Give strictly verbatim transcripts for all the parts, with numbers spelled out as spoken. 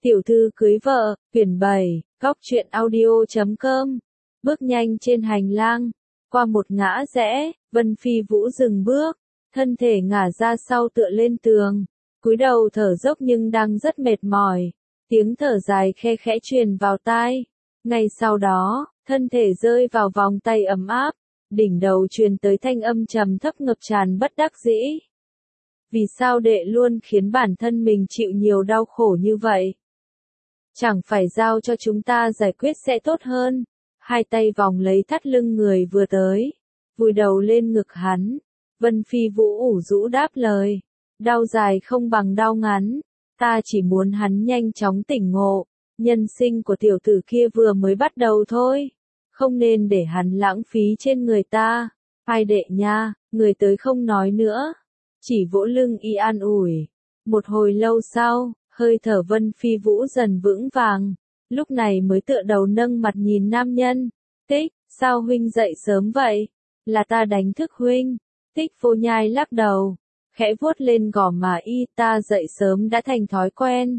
Tiểu thư cưới vợ, quyển bảy, góc truyện audio chấm com. Bước nhanh trên hành lang, qua một ngã rẽ, Vân Phi Vũ dừng bước, thân thể ngả ra sau tựa lên tường, cúi đầu thở dốc nhưng đang rất mệt mỏi. Tiếng thở dài khe khẽ truyền vào tai. Ngay sau đó, thân thể rơi vào vòng tay ấm áp, đỉnh đầu truyền tới thanh âm trầm thấp ngập tràn bất đắc dĩ. Vì sao đệ luôn khiến bản thân mình chịu nhiều đau khổ như vậy? Chẳng phải giao cho chúng ta giải quyết sẽ tốt hơn. Hai tay vòng lấy thắt lưng người vừa tới, vùi đầu lên ngực hắn. Vân Phi Vũ ủ rũ đáp lời. Đau dài không bằng đau ngắn. Ta chỉ muốn hắn nhanh chóng tỉnh ngộ. Nhân sinh của tiểu tử kia vừa mới bắt đầu thôi. Không nên để hắn lãng phí trên người ta. Hai đệ nha, người tới không nói nữa. Chỉ vỗ lưng y an ủi. Một hồi lâu sau, hơi thở Vân Phi Vũ dần vững vàng, lúc này mới tựa đầu nâng mặt nhìn nam nhân. Tích, sao huynh dậy sớm vậy? Là ta đánh thức huynh. Tích Vô Nhai lắc đầu, khẽ vuốt lên gò má y, ta dậy sớm đã thành thói quen.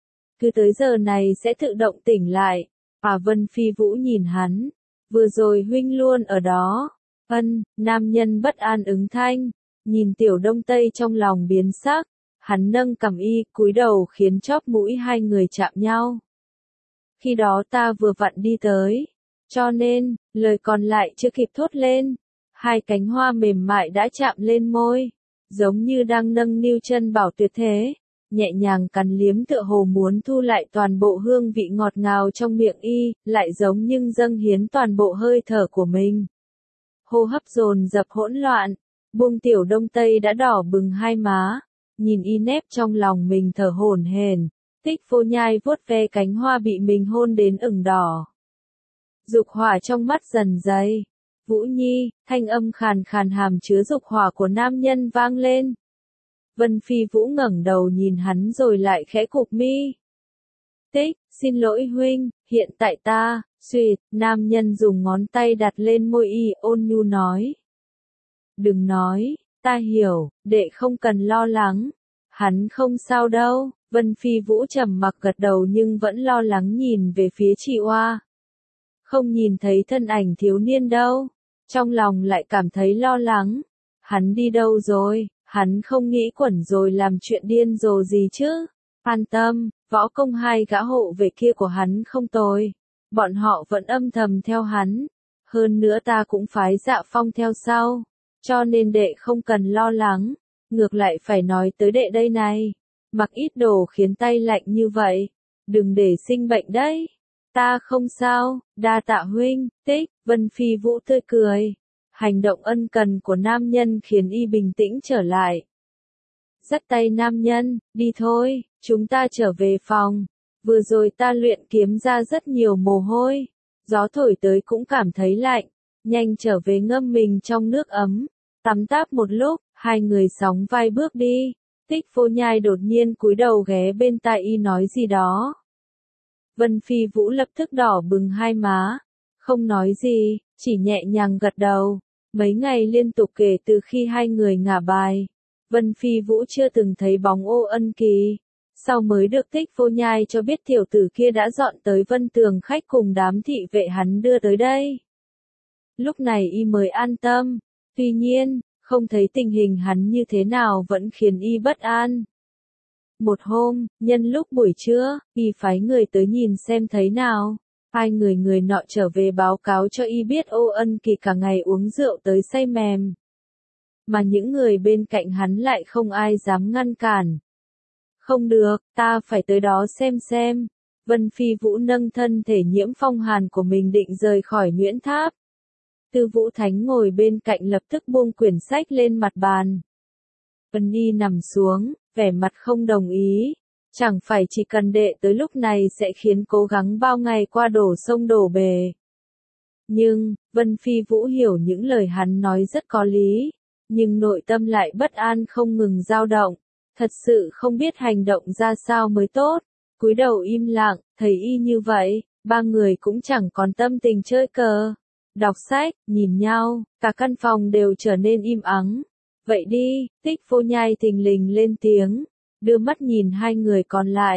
Cứ tới giờ này sẽ tự động tỉnh lại. À Vân Phi Vũ nhìn hắn, vừa rồi huynh luôn ở đó. Ân, nam nhân bất an ứng thanh, nhìn Tiểu Đông Tây trong lòng biến sắc. Hắn nâng cằm y, cúi đầu khiến chóp mũi hai người chạm nhau. Khi đó ta vừa vặn đi tới, cho nên, lời còn lại chưa kịp thốt lên, hai cánh hoa mềm mại đã chạm lên môi, giống như đang nâng niu chân bảo tuyệt thế, nhẹ nhàng cắn liếm tựa hồ muốn thu lại toàn bộ hương vị ngọt ngào trong miệng y, lại giống nhưng dâng hiến toàn bộ hơi thở của mình. Hô hấp dồn dập hỗn loạn, buông Tiểu Đông Tây đã đỏ bừng hai má. Nhìn y nép trong lòng mình thở hổn hển, Tích Vô Nhai vuốt ve cánh hoa bị mình hôn đến ửng đỏ. Dục hỏa trong mắt dần dày. Vũ Nhi, thanh âm khàn khàn hàm chứa dục hỏa của nam nhân vang lên. Vân Phi Vũ ngẩng đầu nhìn hắn rồi lại khẽ cụp mi. Tích, xin lỗi huynh, hiện tại ta, xuyệt, nam nhân dùng ngón tay đặt lên môi y, ôn nhu nói. Đừng nói. Ta hiểu, đệ không cần lo lắng. Hắn không sao đâu. Vân Phi Vũ trầm mặc gật đầu nhưng vẫn lo lắng nhìn về phía chị Oa. Không nhìn thấy thân ảnh thiếu niên đâu. Trong lòng lại cảm thấy lo lắng. Hắn đi đâu rồi? Hắn không nghĩ quẩn rồi làm chuyện điên rồ gì chứ? An tâm, võ công hai gã hộ về kia của hắn không tồi. Bọn họ vẫn âm thầm theo hắn. Hơn nữa ta cũng phái Dạ Phong theo sau. Cho nên đệ không cần lo lắng, ngược lại phải nói tới đệ đây này. Mặc ít đồ khiến tay lạnh như vậy, đừng để sinh bệnh đấy. Ta không sao, đa tạ huynh. Tích, Vân Phi Vũ tươi cười. Hành động ân cần của nam nhân khiến y bình tĩnh trở lại. Dắt tay nam nhân, đi thôi, chúng ta trở về phòng. Vừa rồi ta luyện kiếm ra rất nhiều mồ hôi, gió thổi tới cũng cảm thấy lạnh. Nhanh trở về ngâm mình trong nước ấm, tắm táp một lúc, hai người sóng vai bước đi. Tích Vô Nhai đột nhiên cúi đầu ghé bên tai y nói gì đó. Vân Phi Vũ lập tức đỏ bừng hai má, không nói gì, chỉ nhẹ nhàng gật đầu. Mấy ngày liên tục kể từ khi hai người ngả bài, Vân Phi Vũ chưa từng thấy bóng Ô Ân Kỳ. Sau mới được Tích Vô Nhai cho biết tiểu tử kia đã dọn tới Vân Tường khách cùng đám thị vệ hắn đưa tới đây. Lúc này y mới an tâm, tuy nhiên, không thấy tình hình hắn như thế nào vẫn khiến y bất an. Một hôm, nhân lúc buổi trưa, y phái người tới nhìn xem thấy nào. Hai người người nọ trở về báo cáo cho y biết Ô Ân Kỳ cả ngày uống rượu tới say mềm. Mà những người bên cạnh hắn lại không ai dám ngăn cản. Không được, ta phải tới đó xem xem. Vân Phi Vũ nâng thân thể nhiễm phong hàn của mình định rời khỏi Nhuyễn Tháp. Tư Vũ Thánh ngồi bên cạnh lập tức buông quyển sách lên mặt bàn. Vân Nhi nằm xuống, vẻ mặt không đồng ý. Chẳng phải chỉ cần đệ tới lúc này sẽ khiến cố gắng bao ngày qua đổ sông đổ bể. Nhưng, Vân Phi Vũ hiểu những lời hắn nói rất có lý. Nhưng nội tâm lại bất an không ngừng dao động. Thật sự không biết hành động ra sao mới tốt. Cúi đầu im lặng, thấy y như vậy, ba người cũng chẳng còn tâm tình chơi cờ. Đọc sách, nhìn nhau, cả căn phòng đều trở nên im ắng. Vậy đi, Tích Vô Nhai thình lình lên tiếng, đưa mắt nhìn hai người còn lại.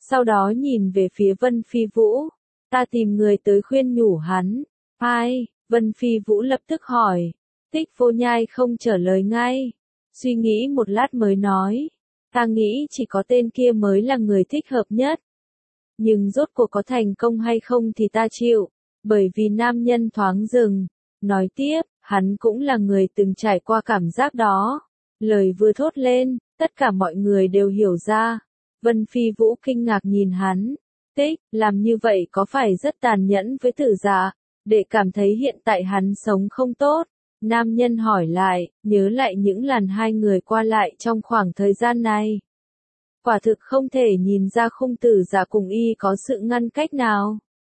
sau đó nhìn về phía Vân Phi Vũ. Ta tìm người tới khuyên nhủ hắn. Ai? Vân Phi Vũ lập tức hỏi. Tích Vô Nhai không trả lời ngay. Suy nghĩ một lát mới nói. Ta nghĩ chỉ có tên kia mới là người thích hợp nhất. Nhưng rốt cuộc có thành công hay không thì ta chịu. Bởi vì nam nhân thoáng dừng. Nói tiếp, hắn cũng là người từng trải qua cảm giác đó. Lời vừa thốt lên, tất cả mọi người đều hiểu ra. Vân Phi Vũ kinh ngạc nhìn hắn. Tích, làm như vậy có phải rất tàn nhẫn với Tử Dạ, để cảm thấy hiện tại hắn sống không tốt? Nam nhân hỏi lại, nhớ lại những lần hai người qua lại trong khoảng thời gian này. Quả thực không thể nhìn ra Khung Tử Dạ cùng y có sự ngăn cách nào.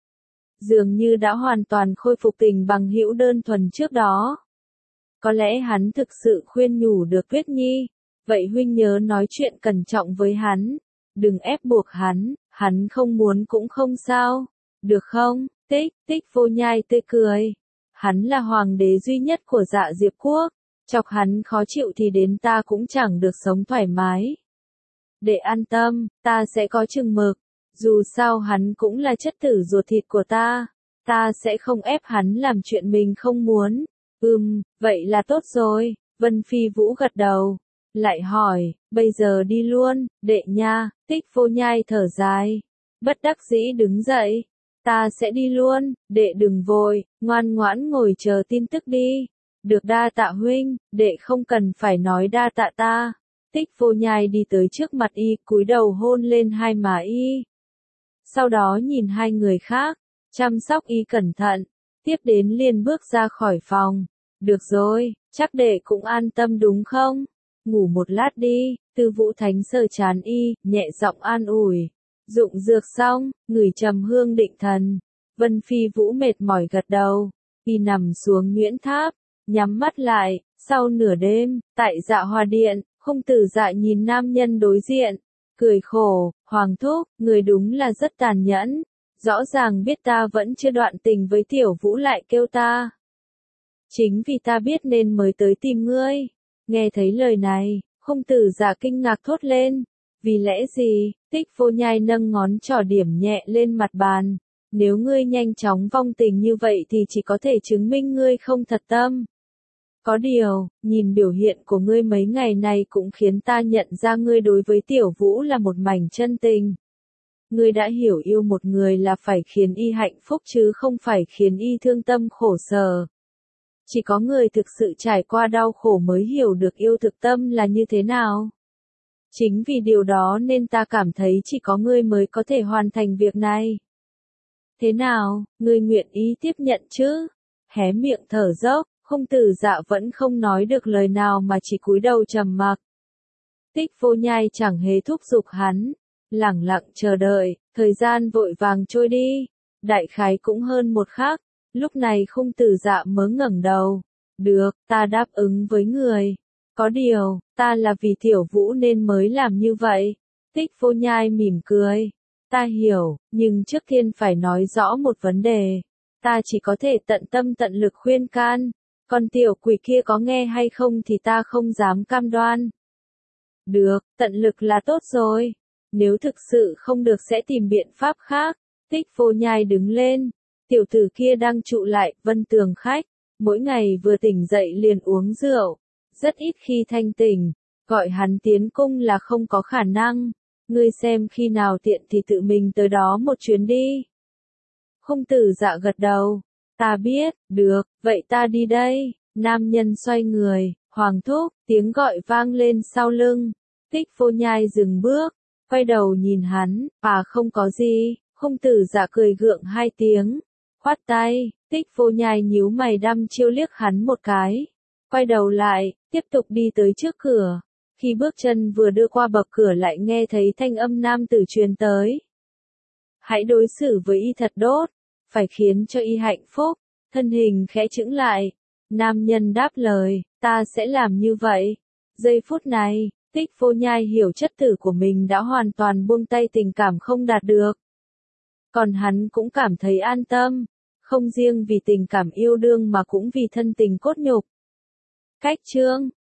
Dường như đã hoàn toàn khôi phục tình bằng hữu đơn thuần trước đó. Có lẽ hắn thực sự khuyên nhủ được Tuyết Nhi. Vậy huynh nhớ nói chuyện cẩn trọng với hắn. Đừng ép buộc hắn, hắn không muốn cũng không sao. Được không? Tích, Tích Vô Nhai tươi cười. Hắn là hoàng đế duy nhất của Dạ Diệp Quốc. Chọc hắn khó chịu thì đến ta cũng chẳng được sống thoải mái. Để an tâm, ta sẽ có chừng mực. Dù sao hắn cũng là chất tử ruột thịt của ta. Ta sẽ không ép hắn làm chuyện mình không muốn. Ừm, vậy là tốt rồi. Vân Phi Vũ gật đầu. Lại hỏi, bây giờ đi luôn, đệ nha. Tích Vô Nhai thở dài. Bất đắc dĩ đứng dậy. Ta sẽ đi luôn, đệ đừng vội, ngoan ngoãn ngồi chờ tin tức đi. Được đa tạ huynh, đệ không cần phải nói đa tạ ta. Tích Vô Nhai đi tới trước mặt y, cúi đầu hôn lên hai má y. Sau đó nhìn hai người khác, chăm sóc y cẩn thận, tiếp đến liền bước ra khỏi phòng. Được rồi, chắc đệ cũng an tâm đúng không? Ngủ một lát đi. Tư Vũ Thánh sờ trán y, nhẹ giọng an ủi. Dụng dược xong, ngửi trầm hương định thần. Vân Phi Vũ mệt mỏi gật đầu. Y nằm xuống Nguyễn Tháp, nhắm mắt lại. Sau nửa đêm, tại Dạ Hòa Điện, Khung Tử Dạ nhìn nam nhân đối diện, cười khổ. Hoàng thúc, người đúng là rất tàn nhẫn. Rõ ràng biết ta vẫn chưa đoạn tình với Tiểu Vũ lại kêu ta. Chính vì ta biết nên mới tới tìm ngươi. Nghe thấy lời này, Khung Tử Dạ kinh ngạc thốt lên. Vì lẽ gì? Tích Vô Nhai nâng ngón trỏ điểm nhẹ lên mặt bàn. Nếu ngươi nhanh chóng vong tình như vậy thì chỉ có thể chứng minh ngươi không thật tâm. Có điều, nhìn biểu hiện của ngươi mấy ngày này cũng khiến ta nhận ra ngươi đối với Tiểu Vũ là một mảnh chân tình. Ngươi đã hiểu yêu một người là phải khiến y hạnh phúc chứ không phải khiến y thương tâm khổ sở. Chỉ có người thực sự trải qua đau khổ mới hiểu được yêu thực tâm là như thế nào. Chính vì điều đó nên ta cảm thấy chỉ có ngươi mới có thể hoàn thành việc này. Thế nào, ngươi nguyện ý tiếp nhận chứ? Hé miệng thở dốc, Khung Tử Dạ vẫn không nói được lời nào mà chỉ cúi đầu trầm mặc. Tích Vô Nhai chẳng hề thúc giục hắn, lẳng lặng chờ đợi, thời gian vội vàng trôi đi. Đại khái cũng hơn một khắc, lúc này Khung Tử Dạ mới ngẩng đầu. Được, ta đáp ứng với người. Có điều, ta là vì Tiểu Vũ nên mới làm như vậy. Tích Vô Nhai mỉm cười. Ta hiểu, nhưng trước tiên phải nói rõ một vấn đề. Ta chỉ có thể tận tâm tận lực khuyên can. Còn tiểu quỷ kia có nghe hay không thì ta không dám cam đoan. Được, tận lực là tốt rồi. Nếu thực sự không được sẽ tìm biện pháp khác. Tích Vô Nhai đứng lên. Tiểu tử kia đang trụ lại, Vân Tường khách. Mỗi ngày vừa tỉnh dậy liền uống rượu. Rất ít khi thanh tỉnh. Gọi hắn tiến cung là không có khả năng. Ngươi xem khi nào tiện thì tự mình tới đó một chuyến đi. Khung Tử Dạ gật đầu. Ta biết, được, vậy ta đi đây. Nam nhân xoay người, Hoàng thúc, tiếng gọi vang lên sau lưng. Tích Vô Nhai dừng bước, quay đầu nhìn hắn, à không có gì. Khung Tử Dạ cười gượng hai tiếng, khoát tay. Tích Vô Nhai nhíu mày đăm chiêu liếc hắn một cái, quay đầu lại, tiếp tục đi tới trước cửa. Khi bước chân vừa đưa qua bậc cửa lại nghe thấy thanh âm nam tử truyền tới. Hãy đối xử với y thật tốt, phải khiến cho y hạnh phúc. Thân hình khẽ chững lại, nam nhân đáp lời, ta sẽ làm như vậy. Giây phút này, Tích Vô Nhai hiểu chất tử của mình đã hoàn toàn buông tay tình cảm không đạt được. Còn hắn cũng cảm thấy an tâm, không riêng vì tình cảm yêu đương mà cũng vì thân tình cốt nhục. Cách chương